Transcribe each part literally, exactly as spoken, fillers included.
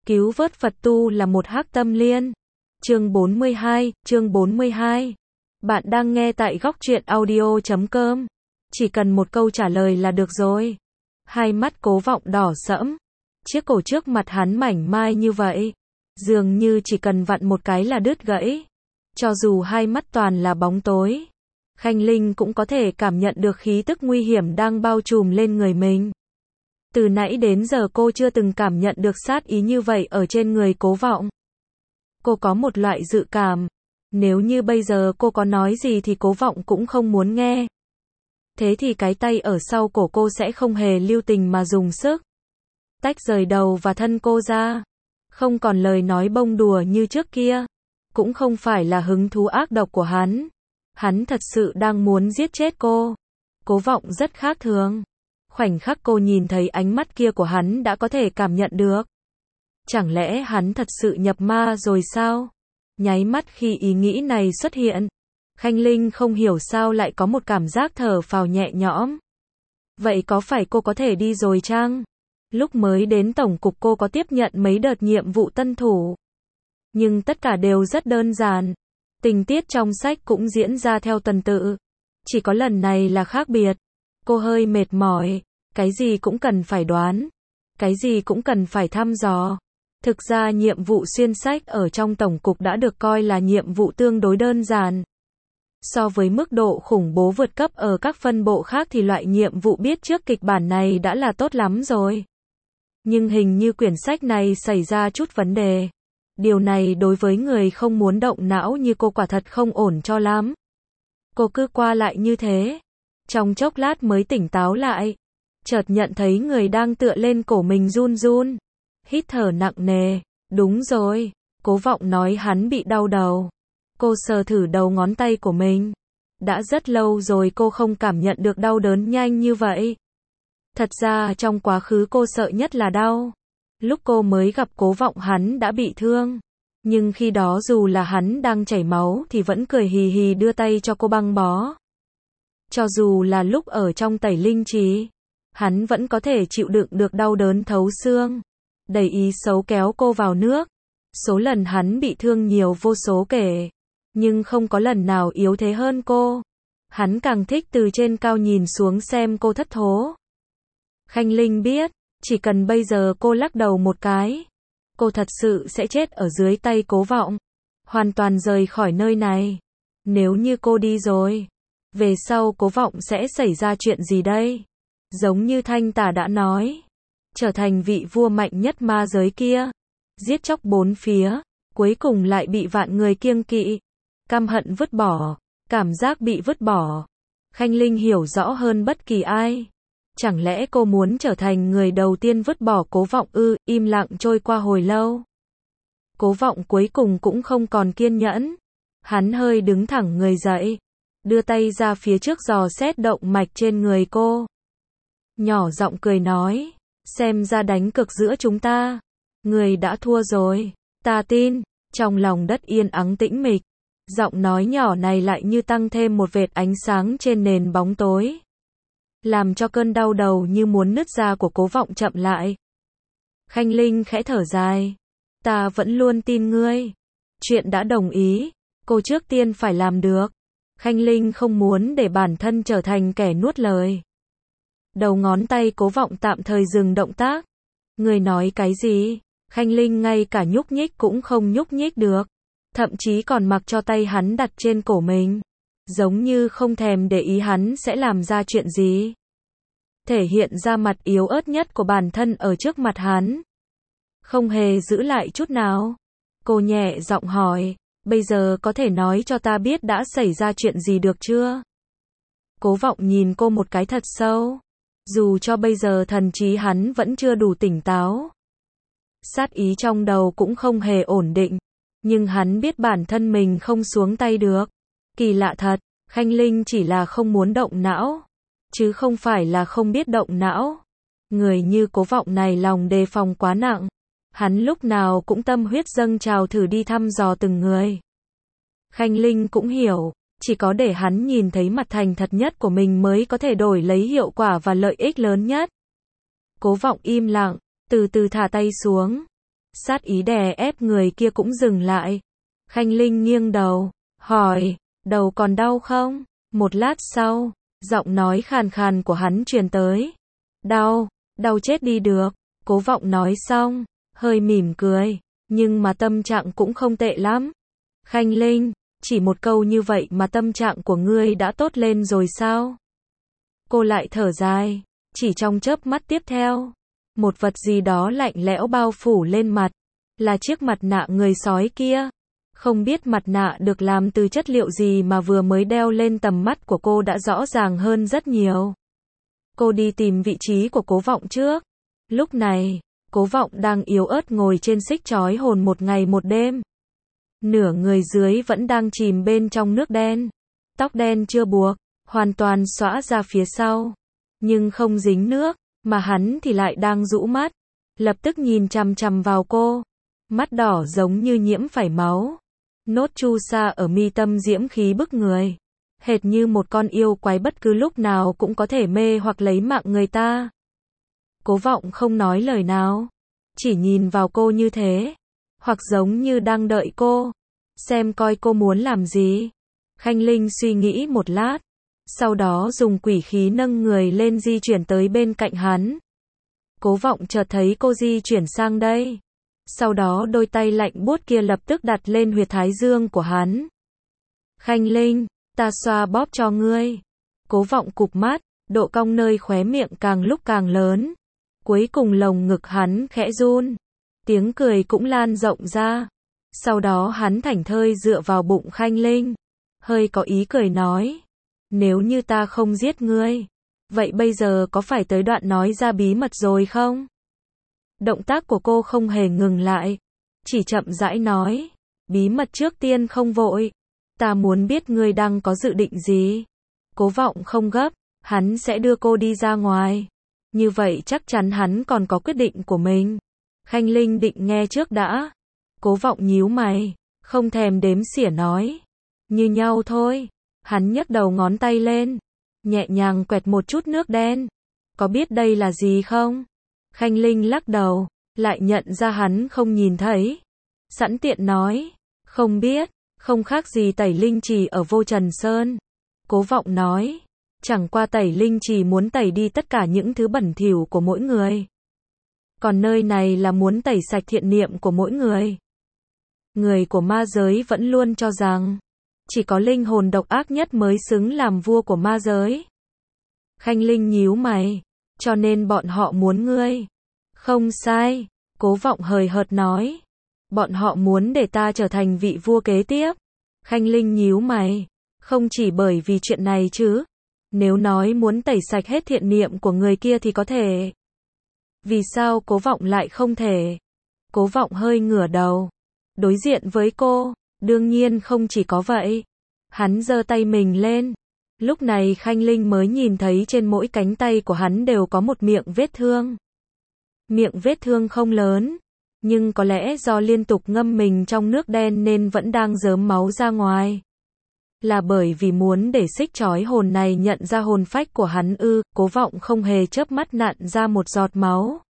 Cứu vớt Phật tu là một hắc tâm liên. Chương bốn mươi hai, chương bốn mươi hai. Bạn đang nghe tại góc truyện audio chấm com. Chỉ cần một câu trả lời là được rồi. Hai mắt Cố Vọng đỏ sẫm. Chiếc cổ trước mặt hắn mảnh mai như vậy. Dường như chỉ cần vặn một cái là đứt gãy. Cho dù hai mắt toàn là bóng tối, Khanh Linh cũng có thể cảm nhận được khí tức nguy hiểm đang bao trùm lên người mình. Từ nãy đến giờ cô chưa từng cảm nhận được sát ý như vậy ở trên người Cố Vọng. Cô có một loại dự cảm, nếu như bây giờ cô có nói gì thì Cố Vọng cũng không muốn nghe. Thế thì cái tay ở sau cổ cô sẽ không hề lưu tình mà dùng sức tách rời đầu và thân cô ra. Không còn lời nói bông đùa như trước kia, cũng không phải là hứng thú ác độc của hắn. Hắn thật sự đang muốn giết chết cô. Cố Vọng rất khác thường. Khoảnh khắc cô nhìn thấy ánh mắt kia của hắn đã có thể cảm nhận được. Chẳng lẽ hắn thật sự nhập ma rồi sao? Nháy mắt khi ý nghĩ này xuất hiện, Khanh Linh không hiểu sao lại có một cảm giác thở phào nhẹ nhõm. Vậy có phải cô có thể đi rồi chăng? Lúc mới đến tổng cục cô có tiếp nhận mấy đợt nhiệm vụ tân thủ, nhưng tất cả đều rất đơn giản. Tình tiết trong sách cũng diễn ra theo tuần tự. Chỉ có lần này là khác biệt. Cô hơi mệt mỏi, cái gì cũng cần phải đoán, cái gì cũng cần phải thăm dò. Thực ra nhiệm vụ xuyên sách ở trong tổng cục đã được coi là nhiệm vụ tương đối đơn giản. So với mức độ khủng bố vượt cấp ở các phân bộ khác thì loại nhiệm vụ biết trước kịch bản này đã là tốt lắm rồi. Nhưng hình như quyển sách này xảy ra chút vấn đề. Điều này đối với người không muốn động não như cô quả thật không ổn cho lắm. Cô cứ qua lại như thế, trong chốc lát mới tỉnh táo lại. Chợt nhận thấy người đang tựa lên cổ mình run run. Hít thở nặng nề. Đúng rồi, Cố Vọng nói hắn bị đau đầu. Cô sờ thử đầu ngón tay của mình. Đã rất lâu rồi cô không cảm nhận được đau đớn nhanh như vậy. Thật ra trong quá khứ cô sợ nhất là đau. Lúc cô mới gặp Cố Vọng hắn đã bị thương. Nhưng khi đó dù là hắn đang chảy máu thì vẫn cười hì hì đưa tay cho cô băng bó. Cho dù là lúc ở trong tẩy linh trì, hắn vẫn có thể chịu đựng được đau đớn thấu xương. Đầy ý xấu kéo cô vào nước. Số lần hắn bị thương nhiều vô số kể, nhưng không có lần nào yếu thế hơn cô. Hắn càng thích từ trên cao nhìn xuống xem cô thất thố. Khanh Linh biết, chỉ cần bây giờ cô lắc đầu một cái, cô thật sự sẽ chết ở dưới tay Cố Vọng. Hoàn toàn rời khỏi nơi này. Nếu như cô đi rồi, về sau Cố Vọng sẽ xảy ra chuyện gì đây? Giống như Thanh Tà đã nói, trở thành vị vua mạnh nhất ma giới kia, giết chóc bốn phía, cuối cùng lại bị vạn người kiêng kỵ, căm hận vứt bỏ, cảm giác bị vứt bỏ. Khanh Linh hiểu rõ hơn bất kỳ ai. Chẳng lẽ cô muốn trở thành người đầu tiên vứt bỏ Cố Vọng ư? Im lặng trôi qua hồi lâu. Cố Vọng cuối cùng cũng không còn kiên nhẫn. Hắn hơi đứng thẳng người dậy, đưa tay ra phía trước dò xét động mạch trên người cô. Nhỏ giọng cười nói, xem ra đánh cược giữa chúng ta, người đã thua rồi. Ta tin. Trong lòng đất yên ắng tĩnh mịch, giọng nói nhỏ này lại như tăng thêm một vệt ánh sáng trên nền bóng tối, làm cho cơn đau đầu như muốn nứt ra của Cố Vọng chậm lại. Khanh Linh khẽ thở dài. Ta vẫn luôn tin ngươi. Chuyện đã đồng ý, cô trước tiên phải làm được. Khanh Linh không muốn để bản thân trở thành kẻ nuốt lời. Đầu ngón tay Cố Vọng tạm thời dừng động tác. Người nói cái gì? Khanh Linh ngay cả nhúc nhích cũng không nhúc nhích được. Thậm chí còn mặc cho tay hắn đặt trên cổ mình. Giống như không thèm để ý hắn sẽ làm ra chuyện gì. Thể hiện ra mặt yếu ớt nhất của bản thân ở trước mặt hắn. Không hề giữ lại chút nào. Cô nhẹ giọng hỏi, bây giờ có thể nói cho ta biết đã xảy ra chuyện gì được chưa? Cố Vọng nhìn cô một cái thật sâu. Dù cho bây giờ thần trí hắn vẫn chưa đủ tỉnh táo, sát ý trong đầu cũng không hề ổn định, nhưng hắn biết bản thân mình không xuống tay được. Kỳ lạ thật, Khanh Linh chỉ là không muốn động não, chứ không phải là không biết động não. Người như Cố Vọng này lòng đề phòng quá nặng. Hắn lúc nào cũng tâm huyết dâng trào thử đi thăm dò từng người. Khanh Linh cũng hiểu, chỉ có để hắn nhìn thấy mặt thành thật nhất của mình mới có thể đổi lấy hiệu quả và lợi ích lớn nhất. Cố Vọng im lặng, từ từ thả tay xuống. sát ý đè ép người kia cũng dừng lại. Khanh Linh nghiêng đầu, hỏi, đầu còn đau không? Một lát sau, giọng nói khàn khàn của hắn truyền tới. Đau, đau chết đi được. Cố Vọng nói xong, hơi mỉm cười, nhưng mà tâm trạng cũng không tệ lắm. Khanh Linh, chỉ một câu như vậy mà tâm trạng của ngươi đã tốt lên rồi sao? Cô lại thở dài, chỉ trong chớp mắt tiếp theo, một vật gì đó lạnh lẽo bao phủ lên mặt, là chiếc mặt nạ người sói kia. Không biết mặt nạ được làm từ chất liệu gì mà vừa mới đeo lên tầm mắt của cô đã rõ ràng hơn rất nhiều. Cô đi tìm vị trí của Cố Vọng trước. Lúc này, Cố Vọng đang yếu ớt ngồi trên xích trói hồn một ngày một đêm. Nửa người dưới vẫn đang chìm bên trong nước đen. Tóc đen chưa buộc, hoàn toàn xõa ra phía sau. Nhưng không dính nước, mà hắn thì lại đang rũ mắt. Lập tức nhìn chằm chằm vào cô. Mắt đỏ giống như nhiễm phải máu. Nốt chu sa ở mi tâm diễm khí bức người. Hệt như một con yêu quái bất cứ lúc nào cũng có thể mê hoặc lấy mạng người ta. Cố Vọng không nói lời nào. Chỉ nhìn vào cô như thế. Hoặc giống như đang đợi cô. Xem coi cô muốn làm gì. Khanh Linh suy nghĩ một lát. Sau đó dùng quỷ khí nâng người lên di chuyển tới bên cạnh hắn. Cố Vọng chợt thấy cô di chuyển sang đây. Sau đó đôi tay lạnh buốt kia lập tức đặt lên huyệt thái dương của hắn. Khanh Linh, ta xoa bóp cho ngươi. Cố Vọng cụp mắt, độ cong nơi khóe miệng càng lúc càng lớn. Cuối cùng lồng ngực hắn khẽ run. Tiếng cười cũng lan rộng ra. Sau đó hắn thảnh thơi dựa vào bụng Khanh Linh. Hơi có ý cười nói. Nếu như ta không giết ngươi, vậy bây giờ có phải tới đoạn nói ra bí mật rồi không? Động tác của cô không hề ngừng lại. Chỉ chậm rãi nói. Bí mật trước tiên không vội. Ta muốn biết ngươi đang có dự định gì. Cố Vọng không gấp. Hắn sẽ đưa cô đi ra ngoài. Như vậy chắc chắn hắn còn có quyết định của mình. Khanh Linh định nghe trước đã. Cố Vọng nhíu mày. Không thèm đếm xỉa nói. Như nhau thôi. Hắn nhấc đầu ngón tay lên. Nhẹ nhàng quẹt một chút nước đen. Có biết đây là gì không? Khanh Linh lắc đầu. Lại nhận ra hắn không nhìn thấy. Sẵn tiện nói. Không biết. Không khác gì tẩy linh trì ở Vô Trần Sơn. Cố Vọng nói. Chẳng qua tẩy linh trì muốn tẩy đi tất cả những thứ bẩn thỉu của mỗi người. Còn nơi này là muốn tẩy sạch thiện niệm của mỗi người. Người của ma giới vẫn luôn cho rằng chỉ có linh hồn độc ác nhất mới xứng làm vua của ma giới. Khanh Linh nhíu mày. Cho nên bọn họ muốn ngươi. Không sai. Cố Vọng hời hợt nói. Bọn họ muốn để ta trở thành vị vua kế tiếp. Khanh Linh nhíu mày. Không chỉ bởi vì chuyện này chứ. Nếu nói muốn tẩy sạch hết thiện niệm của người kia thì có thể. Vì sao Cố Vọng lại không thể? Cố Vọng hơi ngửa đầu. Đối diện với cô. Đương nhiên không chỉ có vậy. Hắn giơ tay mình lên. Lúc này Khanh Linh mới nhìn thấy trên mỗi cánh tay của hắn đều có một miệng vết thương. Miệng vết thương không lớn. Nhưng có lẽ do liên tục ngâm mình trong nước đen nên vẫn đang rớm máu ra ngoài. Là bởi vì muốn để xích trói hồn này nhận ra hồn phách của hắn ư. Cố Vọng không hề chớp mắt nặn ra một giọt máu.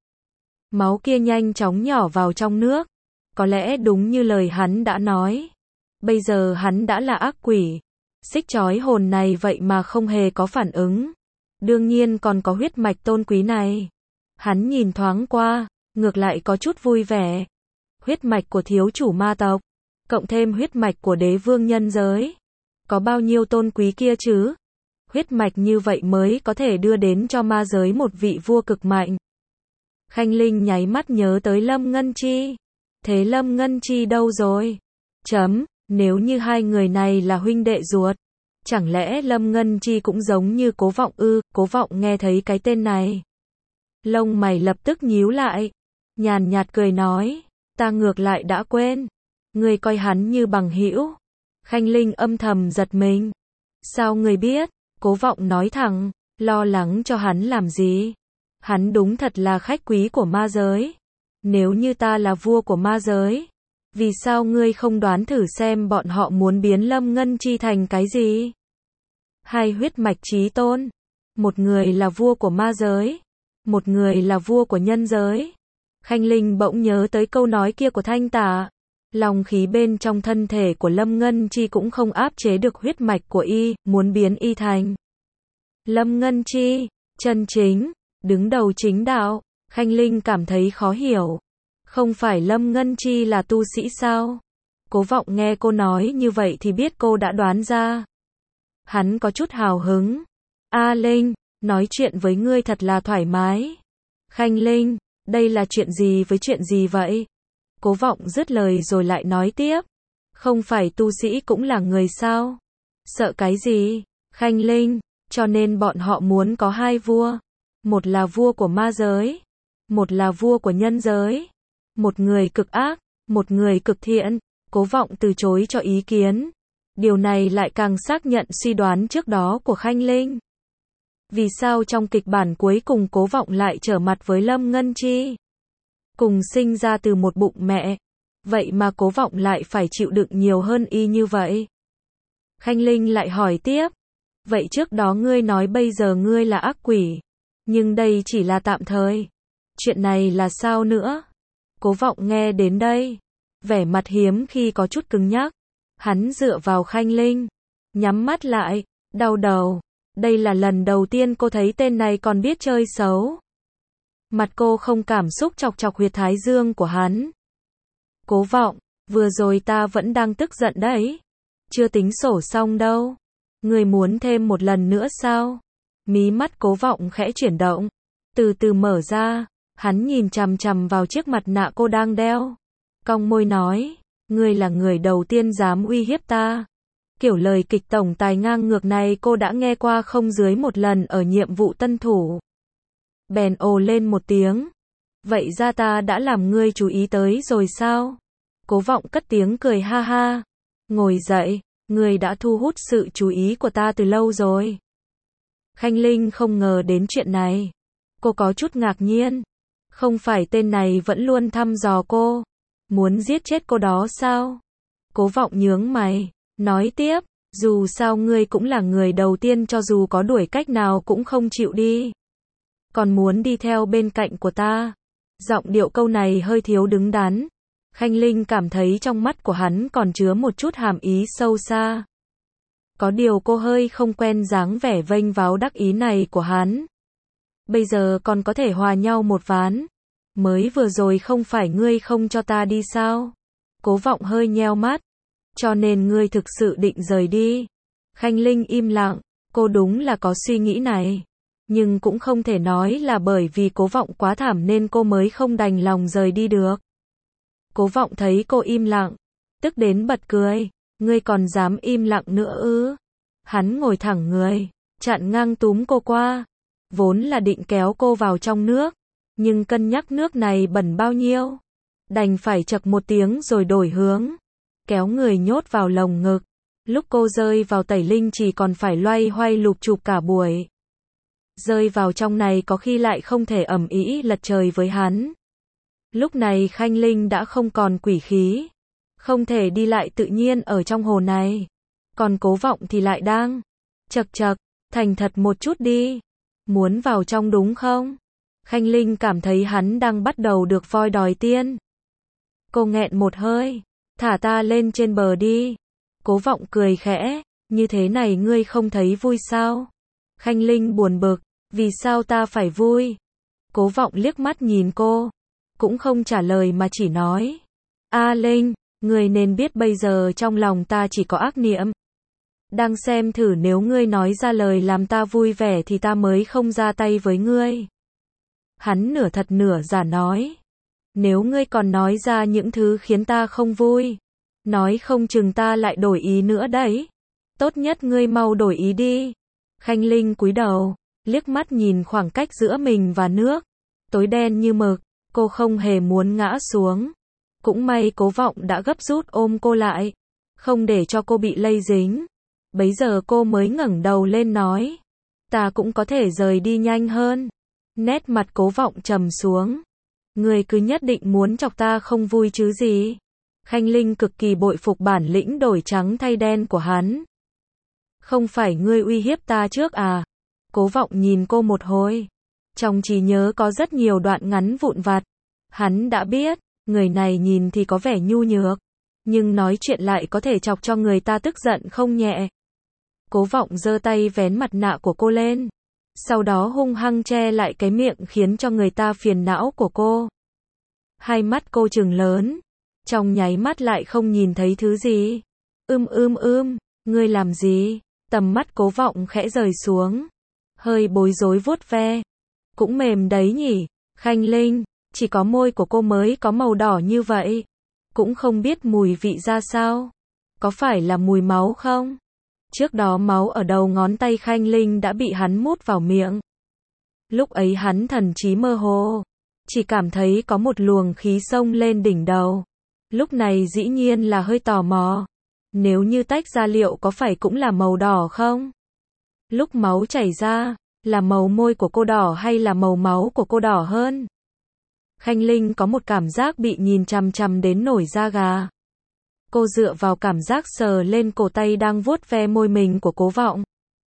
Máu kia nhanh chóng nhỏ vào trong nước. Có lẽ đúng như lời hắn đã nói. Bây giờ hắn đã là ác quỷ. Xích trói hồn này vậy mà không hề có phản ứng. Đương nhiên còn có huyết mạch tôn quý này. Hắn nhìn thoáng qua, ngược lại có chút vui vẻ. Huyết mạch của thiếu chủ ma tộc, cộng thêm huyết mạch của đế vương nhân giới. Có bao nhiêu tôn quý kia chứ? Huyết mạch như vậy mới có thể đưa đến cho ma giới một vị vua cực mạnh. Khanh Linh nháy mắt nhớ tới Lâm Ngân Chi. Thế Lâm Ngân Chi đâu rồi? Chấm, nếu như hai người này là huynh đệ ruột, chẳng lẽ Lâm Ngân Chi cũng giống như Cố Vọng ư? Cố Vọng nghe thấy cái tên này, lông mày lập tức nhíu lại, nhàn nhạt cười nói, ta ngược lại đã quên, ngươi coi hắn như bằng hữu. Khanh Linh âm thầm giật mình. Sao ngươi biết? Cố Vọng nói thẳng, lo lắng cho hắn làm gì? Hắn đúng thật là khách quý của ma giới. Nếu như ta là vua của ma giới, vì sao ngươi không đoán thử xem bọn họ muốn biến Lâm Ngân Chi thành cái gì? Hai huyết mạch chí tôn. Một người là vua của ma giới, một người là vua của nhân giới. Khanh Linh bỗng nhớ tới câu nói kia của Thanh Tả. Lòng khí bên trong thân thể của Lâm Ngân Chi cũng không áp chế được huyết mạch của y, muốn biến y thành Lâm Ngân Chi, chân chính, đứng đầu chính đạo. Khanh Linh cảm thấy khó hiểu. Không phải Lâm Ngân Chi là tu sĩ sao? Cố Vọng nghe cô nói như vậy thì biết cô đã đoán ra. Hắn có chút hào hứng. A Linh, nói chuyện với ngươi thật là thoải mái. Khanh Linh, đây là chuyện gì với chuyện gì vậy? Cố Vọng dứt lời rồi lại nói tiếp. Không phải tu sĩ cũng là người sao? Sợ cái gì? Khanh Linh, cho nên bọn họ muốn có hai vua. Một là vua của ma giới. Một là vua của nhân giới. Một người cực ác, một người cực thiện. Cố Vọng từ chối cho ý kiến. Điều này lại càng xác nhận suy đoán trước đó của Khanh Linh. Vì sao trong kịch bản cuối cùng Cố Vọng lại trở mặt với Lâm Ngân Chi? Cùng sinh ra từ một bụng mẹ. Vậy mà Cố Vọng lại phải chịu đựng nhiều hơn y như vậy. Khanh Linh lại hỏi tiếp. Vậy trước đó ngươi nói bây giờ ngươi là ác quỷ. Nhưng đây chỉ là tạm thời. Chuyện này là sao nữa? Cố Vọng nghe đến đây. Vẻ mặt hiếm khi có chút cứng nhắc. Hắn dựa vào Khanh Linh. Nhắm mắt lại. Đau đầu. Đây là lần đầu tiên cô thấy tên này còn biết chơi xấu. Mặt cô không cảm xúc chọc chọc huyệt thái dương của hắn. Cố Vọng, vừa rồi ta vẫn đang tức giận đấy. Chưa tính sổ xong đâu. Người muốn thêm một lần nữa sao? Mí mắt Cố Vọng khẽ chuyển động. Từ từ mở ra. Hắn nhìn chằm chằm vào chiếc mặt nạ cô đang đeo. Cong môi nói. Ngươi là người đầu tiên dám uy hiếp ta. Kiểu lời kịch tổng tài ngang ngược này cô đã nghe qua không dưới một lần ở nhiệm vụ tân thủ. Bèn ồ lên một tiếng. Vậy ra ta đã làm ngươi chú ý tới rồi sao? Cố Vọng cất tiếng cười ha ha. Ngồi dậy, ngươi đã thu hút sự chú ý của ta từ lâu rồi. Khanh Linh không ngờ đến chuyện này. Cô có chút ngạc nhiên. Không phải tên này vẫn luôn thăm dò cô. Muốn giết chết cô đó sao? Cố Vọng nhướng mày. Nói tiếp, dù sao ngươi cũng là người đầu tiên cho dù có đuổi cách nào cũng không chịu đi. Còn muốn đi theo bên cạnh của ta. Giọng điệu câu này hơi thiếu đứng đắn. Khanh Linh cảm thấy trong mắt của hắn còn chứa một chút hàm ý sâu xa. Có điều cô hơi không quen dáng vẻ vênh váo đắc ý này của hắn. Bây giờ còn có thể hòa nhau một ván. Mới vừa rồi không phải ngươi không cho ta đi sao? Cố Vọng hơi nheo mắt. Cho nên ngươi thực sự định rời đi. Khanh Linh im lặng. Cô đúng là có suy nghĩ này. Nhưng cũng không thể nói là bởi vì Cố Vọng quá thảm nên cô mới không đành lòng rời đi được. Cố Vọng thấy cô im lặng. Tức đến bật cười. Ngươi còn dám im lặng nữa ư? Hắn ngồi thẳng người. Chặn ngang túm cô qua. Vốn là định kéo cô vào trong nước. Nhưng cân nhắc nước này bẩn bao nhiêu. Đành phải chậc một tiếng rồi đổi hướng. Kéo người nhốt vào lồng ngực. Lúc cô rơi vào tẩy linh chỉ còn phải loay hoay lụp chụp cả buổi. Rơi vào trong này có khi lại không thể ầm ĩ lật trời với hắn. Lúc này Khanh Linh đã không còn quỷ khí. Không thể đi lại tự nhiên ở trong hồ này. Còn Cố Vọng thì lại đang. Chậc chậc, thành thật một chút đi. Muốn vào trong đúng không? Khanh Linh cảm thấy hắn đang bắt đầu được voi đòi tiên. Cô nghẹn một hơi. Thả ta lên trên bờ đi. Cố Vọng cười khẽ. Như thế này ngươi không thấy vui sao? Khanh Linh buồn bực. Vì sao ta phải vui? Cố Vọng liếc mắt nhìn cô. Cũng không trả lời mà chỉ nói. A Linh, ngươi nên biết bây giờ trong lòng ta chỉ có ác niệm. Đang xem thử nếu ngươi nói ra lời làm ta vui vẻ thì ta mới không ra tay với ngươi. Hắn nửa thật nửa giả nói. Nếu ngươi còn nói ra những thứ khiến ta không vui. Nói không chừng ta lại đổi ý nữa đấy. Tốt nhất ngươi mau đổi ý đi. Khanh Linh cúi đầu. Liếc mắt nhìn khoảng cách giữa mình và nước. Tối đen như mực. Cô không hề muốn ngã xuống. Cũng may Cố Vọng đã gấp rút ôm cô lại. Không để cho cô bị lây dính. Bấy giờ cô mới ngẩng đầu lên nói. Ta cũng có thể rời đi nhanh hơn. Nét mặt Cố Vọng trầm xuống. Người cứ nhất định muốn chọc ta không vui chứ gì. Khanh Linh cực kỳ bội phục bản lĩnh đổi trắng thay đen của hắn. Không phải ngươi uy hiếp ta trước à? Cố Vọng nhìn cô một hồi. Trong trí nhớ có rất nhiều đoạn ngắn vụn vặt. Hắn đã biết, người này nhìn thì có vẻ nhu nhược, nhưng nói chuyện lại có thể chọc cho người ta tức giận không nhẹ. Cố Vọng giơ tay vén mặt nạ của cô lên, sau đó hung hăng che lại cái miệng khiến cho người ta phiền não của cô. Hai mắt cô trừng lớn, trong nháy mắt lại không nhìn thấy thứ gì. Ưm ưm ưm, ngươi làm gì? Tầm mắt Cố Vọng khẽ rời xuống, hơi bối rối vuốt ve. Cũng mềm đấy nhỉ, Khanh Linh, chỉ có môi của cô mới có màu đỏ như vậy. Cũng không biết mùi vị ra sao. Có phải là mùi máu không? Trước đó máu ở đầu ngón tay Khanh Linh đã bị hắn mút vào miệng. Lúc ấy hắn thần trí mơ hồ, chỉ cảm thấy có một luồng khí xông lên đỉnh đầu. Lúc này dĩ nhiên là hơi tò mò. Nếu như tách ra liệu có phải cũng là màu đỏ không? Lúc máu chảy ra, là màu môi của cô đỏ hay là màu máu của cô đỏ hơn? Khanh Linh có một cảm giác bị nhìn chằm chằm đến nổi da gà. Cô dựa vào cảm giác sờ lên cổ tay đang vuốt ve môi mình của Cố Vọng.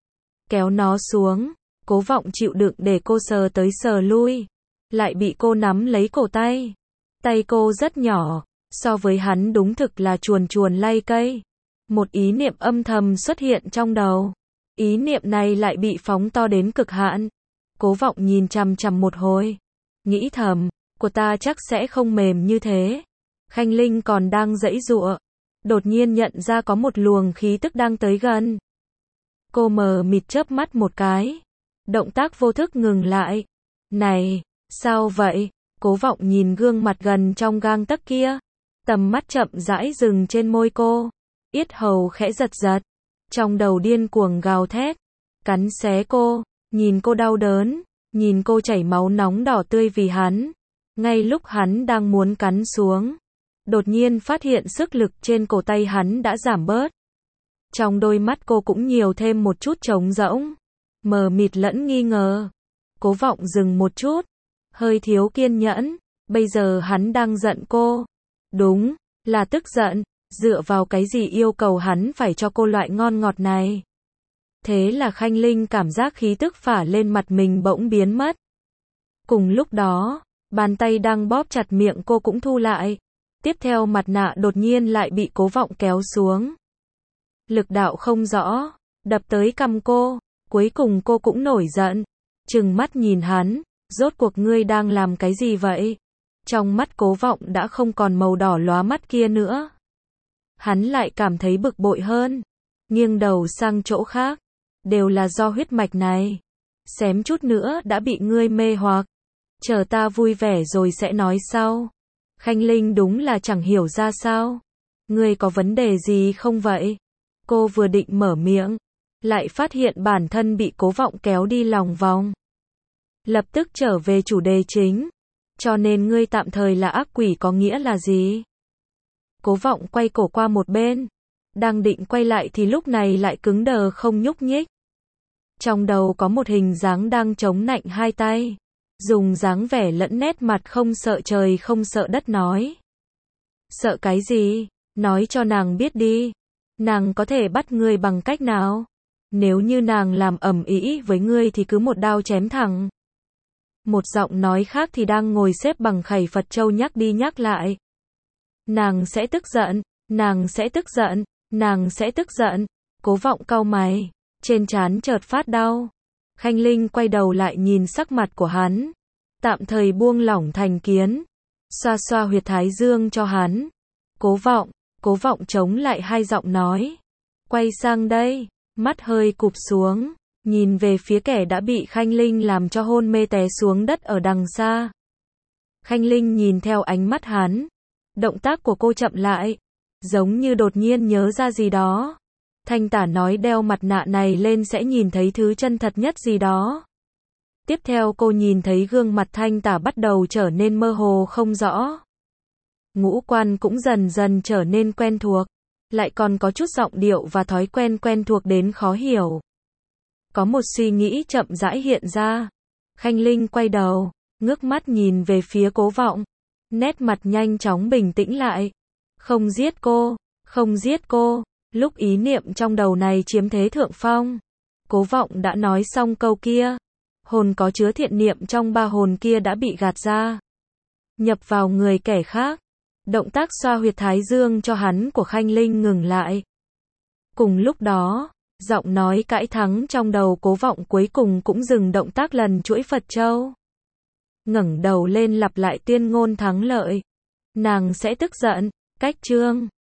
Kéo nó xuống, Cố Vọng chịu đựng để cô sờ tới sờ lui. Lại bị cô nắm lấy cổ tay. Tay cô rất nhỏ, so với hắn đúng thực là chuồn chuồn lay cây. Một ý niệm âm thầm xuất hiện trong đầu. Ý niệm này lại bị phóng to đến cực hạn. Cố Vọng nhìn chằm chằm một hồi. Nghĩ thầm, của ta chắc sẽ không mềm như thế. Khanh Linh còn đang giãy giụa. Đột nhiên nhận ra có một luồng khí tức đang tới gần. Cô mờ mịt chớp mắt một cái. Động tác vô thức ngừng lại. Này, sao vậy? Cố Vọng nhìn gương mặt gần trong gang tấc kia. Tầm mắt chậm rãi dừng trên môi cô. Yết hầu khẽ giật giật. Trong đầu điên cuồng gào thét. Cắn xé cô. Nhìn cô đau đớn. Nhìn cô chảy máu nóng đỏ tươi vì hắn. Ngay lúc hắn đang muốn cắn xuống, đột nhiên phát hiện sức lực trên cổ tay hắn đã giảm bớt. Trong đôi mắt cô cũng nhiều thêm một chút trống rỗng, mờ mịt lẫn nghi ngờ. Cố Vọng dừng một chút, hơi thiếu kiên nhẫn. Bây giờ hắn đang giận cô. Đúng, là tức giận. Dựa vào cái gì yêu cầu hắn phải cho cô loại ngon ngọt này? Thế là Khanh Linh cảm giác khí tức phả lên mặt mình bỗng biến mất. Cùng lúc đó, bàn tay đang bóp chặt miệng cô cũng thu lại. Tiếp theo mặt nạ đột nhiên lại bị Cố Vọng kéo xuống. Lực đạo không rõ, đập tới cằm cô. Cuối cùng cô cũng nổi giận, trừng mắt nhìn hắn. Rốt cuộc ngươi đang làm cái gì vậy? Trong mắt Cố Vọng đã không còn màu đỏ lóa mắt kia nữa. Hắn lại cảm thấy bực bội hơn. Nghiêng đầu sang chỗ khác. Đều là do huyết mạch này. Xém chút nữa đã bị ngươi mê hoặc. Chờ ta vui vẻ rồi sẽ nói sau. Khanh Linh đúng là chẳng hiểu ra sao. Ngươi có vấn đề gì không vậy? Cô vừa định mở miệng, lại phát hiện bản thân bị Cố Vọng kéo đi lòng vòng. Lập tức trở về chủ đề chính. Cho nên ngươi tạm thời là ác quỷ có nghĩa là gì? Cố Vọng quay cổ qua một bên. Đang định quay lại thì lúc này lại cứng đờ không nhúc nhích. Trong đầu có một hình dáng đang chống nạnh hai tay. Dùng dáng vẻ lẫn nét mặt không sợ trời không sợ đất nói. Sợ cái gì? Nói cho nàng biết đi. Nàng có thể bắt ngươi bằng cách nào? Nếu như nàng làm ầm ĩ với ngươi thì cứ một đao chém thẳng. Một giọng nói khác thì đang ngồi xếp bằng khẩy Phật Châu nhắc đi nhắc lại. Nàng sẽ tức giận, nàng sẽ tức giận, nàng sẽ tức giận. Cố Vọng cau mày, trên trán chợt phát đau. Khanh Linh quay đầu lại nhìn sắc mặt của hắn, tạm thời buông lỏng thành kiến, xoa xoa huyệt thái dương cho hắn. Cố Vọng, Cố Vọng chống lại hai giọng nói. Quay sang đây, mắt hơi cụp xuống, nhìn về phía kẻ đã bị Khanh Linh làm cho hôn mê té xuống đất ở đằng xa. Khanh Linh nhìn theo ánh mắt hắn, động tác của cô chậm lại, giống như đột nhiên nhớ ra gì đó. Thanh Tả nói đeo mặt nạ này lên sẽ nhìn thấy thứ chân thật nhất gì đó. Tiếp theo cô nhìn thấy gương mặt Thanh Tả bắt đầu trở nên mơ hồ không rõ. Ngũ quan cũng dần dần trở nên quen thuộc, lại còn có chút giọng điệu và thói quen quen thuộc đến khó hiểu. Có một suy nghĩ chậm rãi hiện ra. Khanh Linh quay đầu, ngước mắt nhìn về phía Cố Vọng, nét mặt nhanh chóng bình tĩnh lại. Không giết cô, không giết cô. Lúc ý niệm trong đầu này chiếm thế thượng phong, Cố Vọng đã nói xong câu kia. Hồn có chứa thiện niệm trong ba hồn kia đã bị gạt ra. nhập vào người kẻ khác. Động tác xoa huyệt thái dương cho hắn của Khanh Linh ngừng lại. Cùng lúc đó, giọng nói cãi thắng trong đầu Cố Vọng cuối cùng cũng dừng động tác lần chuỗi Phật châu. Ngẩng đầu lên lặp lại tuyên ngôn thắng lợi. Nàng sẽ tức giận, cách chương.